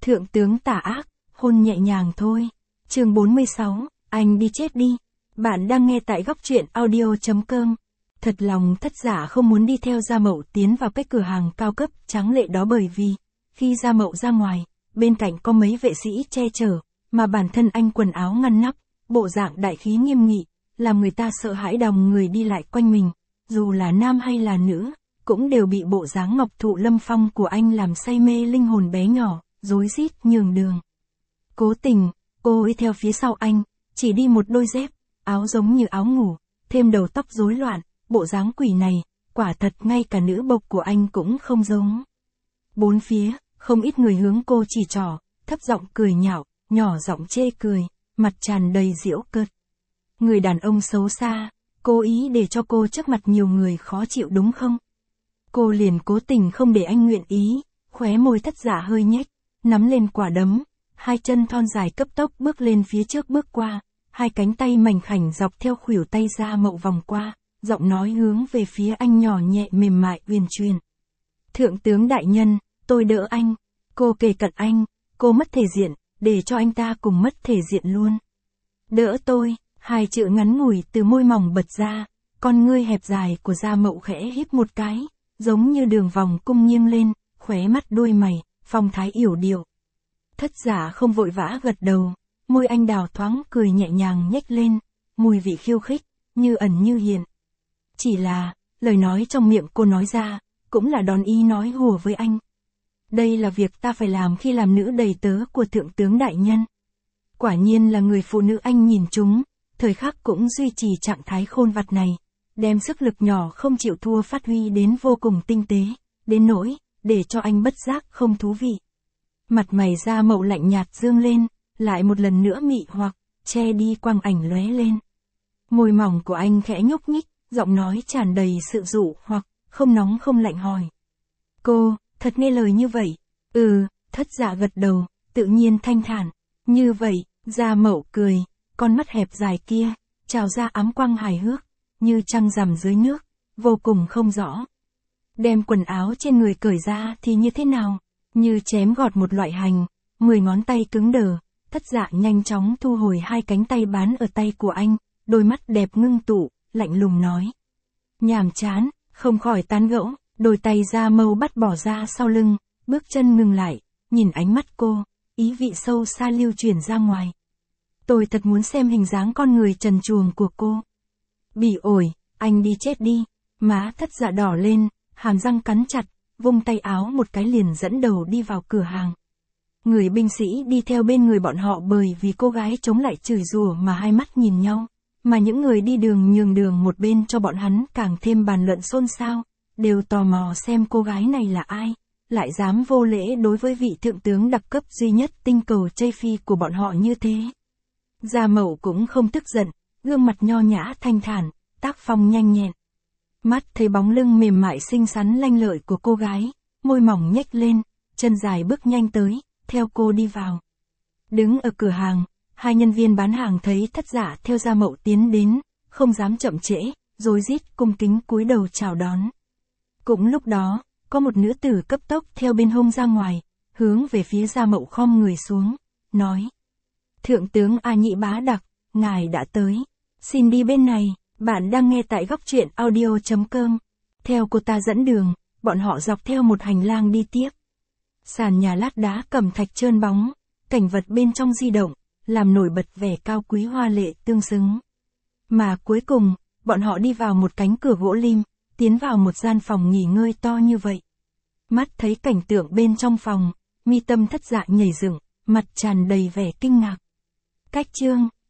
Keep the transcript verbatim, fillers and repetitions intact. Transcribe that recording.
Thượng tướng tà ác, hôn nhẹ nhàng thôi. Chương bốn mươi sáu, anh đi chết đi. Bạn đang nghe tại góc truyện audio chấm com. Thật lòng Thất Giả không muốn đi theo Gia Mậu tiến vào cái cửa hàng cao cấp tráng lệ đó, bởi vì, khi Gia Mậu ra ngoài, bên cạnh có mấy vệ sĩ che chở, mà bản thân anh quần áo ngăn nắp, bộ dạng đại khí nghiêm nghị, làm người ta sợ hãi đòng người đi lại quanh mình, dù là nam hay là nữ, cũng đều bị bộ dáng ngọc thụ lâm phong của anh làm say mê linh hồn bé nhỏ, rối rít nhường đường. Cố Tình, cô ấy theo phía sau anh, chỉ đi một đôi dép, áo giống như áo ngủ, thêm đầu tóc rối loạn, bộ dáng quỷ này, quả thật ngay cả nữ bộc của anh cũng không giống. Bốn phía, không ít người hướng cô chỉ trỏ, thấp giọng cười nhạo, nhỏ giọng chê cười, mặt tràn đầy giễu cợt. Người đàn ông xấu xa, cố ý để cho cô trước mặt nhiều người khó chịu đúng không? Cô liền cố tình không để anh nguyện ý, khóe môi Thất Giả hơi nhếch, nắm lên quả đấm, hai chân thon dài cấp tốc bước lên phía trước bước qua, hai cánh tay mảnh khảnh dọc theo khuỷu tay Gia Mậu vòng qua, giọng nói hướng về phía anh nhỏ nhẹ mềm mại uyển chuyển. Thượng tướng đại nhân, tôi đỡ anh. Cô kề cận anh, cô mất thể diện, để cho anh ta cùng mất thể diện luôn. Đỡ tôi, hai chữ ngắn ngủi từ môi mỏng bật ra, con ngươi hẹp dài của Gia Mậu khẽ híp một cái, giống như đường vòng cung nghiêng lên, khóe mắt đuôi mày, phong thái yểu điệu. Thất Giả không vội vã gật đầu, môi anh đào thoáng cười nhẹ nhàng nhếch lên, mùi vị khiêu khích, như ẩn như hiện. Chỉ là, lời nói trong miệng cô nói ra, cũng là đón ý nói hùa với anh. Đây là việc ta phải làm khi làm nữ đầy tớ của thượng tướng đại nhân. Quả nhiên là người phụ nữ anh nhìn chúng, thời khắc cũng duy trì trạng thái khôn vặt này, đem sức lực nhỏ không chịu thua phát huy đến vô cùng tinh tế, đến nỗi, để cho anh bất giác không thú vị. Mặt mày Gia Mậu lạnh nhạt dương lên, lại một lần nữa mị hoặc, che đi quang ảnh lóe lên. Môi mỏng của anh khẽ nhúc nhích, giọng nói tràn đầy sự dụ hoặc, không nóng không lạnh hỏi. Cô, thật nghe lời như vậy? Ừ, Thất Giả gật đầu, tự nhiên thanh thản. Như vậy, Gia Mậu cười, con mắt hẹp dài kia, trào ra ám quang hài hước, như trăng rằm dưới nước, vô cùng không rõ. Đem quần áo trên người cởi ra thì như thế nào? Như chém gọt một loại hành, mười ngón tay cứng đờ, Thất Giả nhanh chóng thu hồi hai cánh tay bán ở tay của anh, đôi mắt đẹp ngưng tụ, lạnh lùng nói. Nhàm chán, không khỏi tán gẫu, đôi tay Gia Mậu bắt bỏ ra sau lưng, bước chân ngừng lại, nhìn ánh mắt cô, ý vị sâu xa lưu truyền ra ngoài. Tôi thật muốn xem hình dáng con người trần truồng của cô. Bỉ ổi, anh đi chết đi. Má Thất Giả đỏ lên, hàm răng cắn chặt, vung tay áo một cái liền dẫn đầu đi vào cửa hàng. Người binh sĩ đi theo bên người bọn họ bởi vì cô gái chống lại chửi rủa mà hai mắt nhìn nhau, mà những người đi đường nhường đường một bên cho bọn hắn càng thêm bàn luận xôn xao, đều tò mò xem cô gái này là ai, lại dám vô lễ đối với vị thượng tướng đặc cấp duy nhất tinh cầu Chây Phi của bọn họ như thế. Gia Mậu cũng không tức giận, gương mặt nho nhã thanh thản, tác phong nhanh nhẹn. Mắt thấy bóng lưng mềm mại xinh xắn lanh lợi của cô gái, môi mỏng nhếch lên, chân dài bước nhanh tới, theo cô đi vào. Đứng ở cửa hàng, hai nhân viên bán hàng thấy Thất Giả theo Gia Mậu tiến đến, không dám chậm trễ, rối rít cung kính cúi đầu chào đón. Cũng lúc đó, có một nữ tử cấp tốc theo bên hông ra ngoài, hướng về phía Gia Mậu khom người xuống, nói. Thượng tướng A Nhị Bá Đặc, ngài đã tới. Xin đi bên này, bạn đang nghe tại góc truyện audio chấm com. Theo cô ta dẫn đường, bọn họ dọc theo một hành lang đi tiếp. Sàn nhà lát đá cẩm thạch trơn bóng, cảnh vật bên trong di động, làm nổi bật vẻ cao quý hoa lệ tương xứng. Mà cuối cùng, bọn họ đi vào một cánh cửa gỗ lim, tiến vào một gian phòng nghỉ ngơi to như vậy. Mắt thấy cảnh tượng bên trong phòng, mi tâm Thất Dạ nhảy dựng, mặt tràn đầy vẻ kinh ngạc. Cách chương